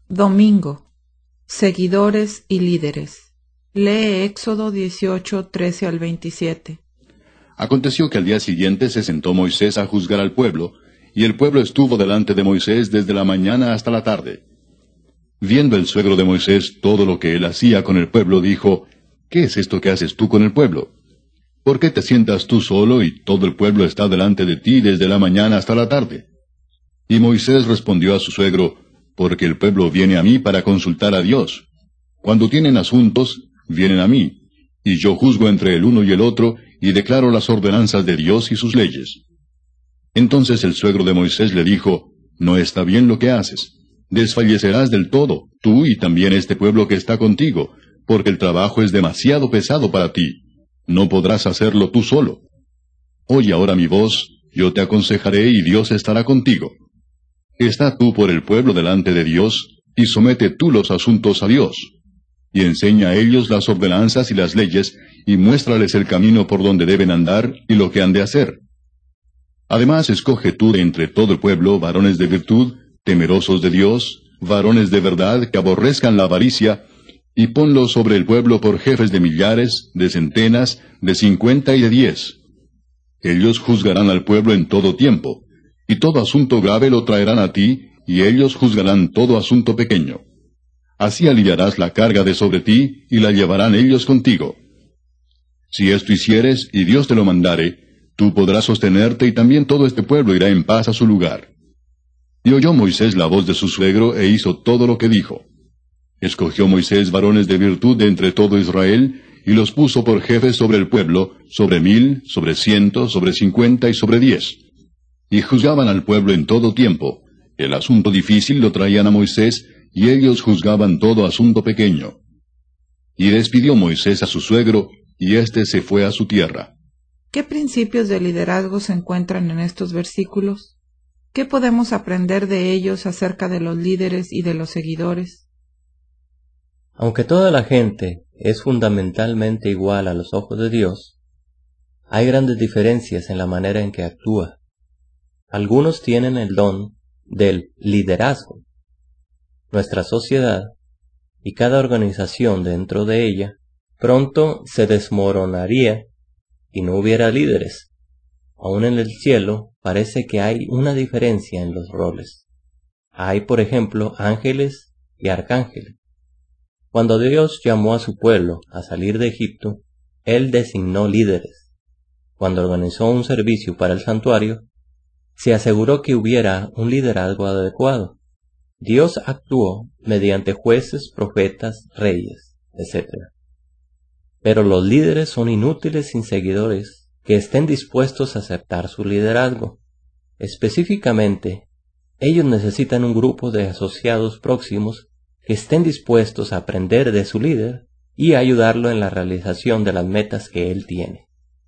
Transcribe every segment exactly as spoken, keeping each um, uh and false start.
Domingo. Seguidores y líderes. Lee Éxodo dieciocho, trece al veintisiete. Aconteció que al día siguiente se sentó Moisés a juzgar al pueblo, y el pueblo estuvo delante de Moisés desde la mañana hasta la tarde. Viendo el suegro de Moisés todo lo que él hacía con el pueblo, dijo, ¿qué es esto que haces tú con el pueblo? ¿Por qué te sientas tú solo y todo el pueblo está delante de ti desde la mañana hasta la tarde? Y Moisés respondió a su suegro, porque el pueblo viene a mí para consultar a Dios. Cuando tienen asuntos, vienen a mí, y yo juzgo entre el uno y el otro, y declaro las ordenanzas de Dios y sus leyes. Entonces el suegro de Moisés le dijo, no está bien lo que haces. Desfallecerás del todo, tú y también este pueblo que está contigo, porque el trabajo es demasiado pesado para ti. No podrás hacerlo tú solo. Oye ahora mi voz, yo te aconsejaré y Dios estará contigo. Está tú por el pueblo delante de Dios, y somete tú los asuntos a Dios. Y enseña a ellos las ordenanzas y las leyes, y muéstrales el camino por donde deben andar y lo que han de hacer. Además escoge tú de entre todo el pueblo varones de virtud, temerosos de Dios, varones de verdad que aborrezcan la avaricia, y ponlos sobre el pueblo por jefes de millares, de centenas, de cincuenta y de diez. Ellos juzgarán al pueblo en todo tiempo, y todo asunto grave lo traerán a ti, y ellos juzgarán todo asunto pequeño. Así aliviarás la carga de sobre ti, y la llevarán ellos contigo. Si esto hicieres, y Dios te lo mandare, tú podrás sostenerte, y también todo este pueblo irá en paz a su lugar. Y oyó Moisés la voz de su suegro, e hizo todo lo que dijo. Escogió Moisés varones de virtud de entre todo Israel, y los puso por jefes sobre el pueblo, sobre mil, sobre ciento, sobre cincuenta y sobre diez. Y juzgaban al pueblo en todo tiempo. El asunto difícil lo traían a Moisés, y ellos juzgaban todo asunto pequeño. Y despidió Moisés a su suegro, y éste se fue a su tierra. ¿Qué principios de liderazgo se encuentran en estos versículos? ¿Qué podemos aprender de ellos acerca de los líderes y de los seguidores? Aunque toda la gente es fundamentalmente igual a los ojos de Dios, hay grandes diferencias en la manera en que actúa. Algunos tienen el don del liderazgo. Nuestra sociedad, y cada organización dentro de ella, pronto se desmoronaría y no hubiera líderes. Aún en el cielo parece que hay una diferencia en los roles. Hay, por ejemplo, ángeles y arcángeles. Cuando Dios llamó a su pueblo a salir de Egipto, Él designó líderes. Cuando organizó un servicio para el santuario, se aseguró que hubiera un liderazgo adecuado. Dios actuó mediante jueces, profetas, reyes, etcétera. Pero los líderes son inútiles sin seguidores que estén dispuestos a aceptar su liderazgo. Específicamente, ellos necesitan un grupo de asociados próximos que estén dispuestos a aprender de su líder y a ayudarlo en la realización de las metas que él tiene.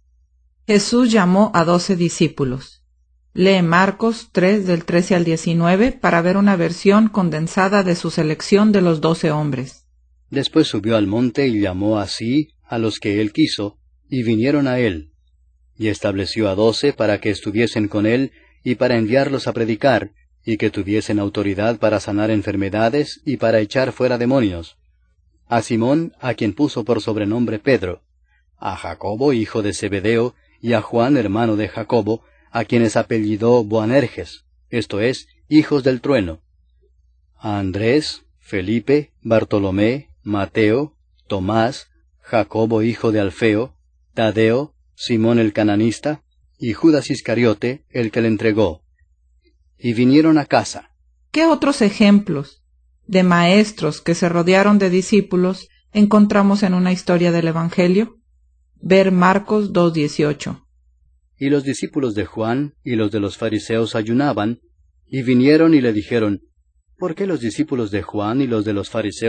Jesús llamó a doce discípulos. Lee Marcos tres del trece al diecinueve para ver una versión condensada de su selección de los doce hombres. Después subió al monte y llamó así a los que él quiso, y vinieron a él. Y estableció a doce para que estuviesen con él, y para enviarlos a predicar, y que tuviesen autoridad para sanar enfermedades, y para echar fuera demonios. A Simón, a quien puso por sobrenombre Pedro, a Jacobo, hijo de Zebedeo, y a Juan, hermano de Jacobo, a quienes apellidó Boanerges, esto es, hijos del trueno, a Andrés, Felipe, Bartolomé, Mateo, Tomás, Jacobo hijo de Alfeo, Tadeo, Simón el cananista, y Judas Iscariote, el que le entregó. Y vinieron a casa. ¿Qué otros ejemplos de maestros que se rodearon de discípulos encontramos en una historia del Evangelio? Ver Marcos dos dieciocho. Y los discípulos de Juan y los de los fariseos ayunaban, y vinieron y le dijeron, ¿por qué los discípulos de Juan y los de los fariseos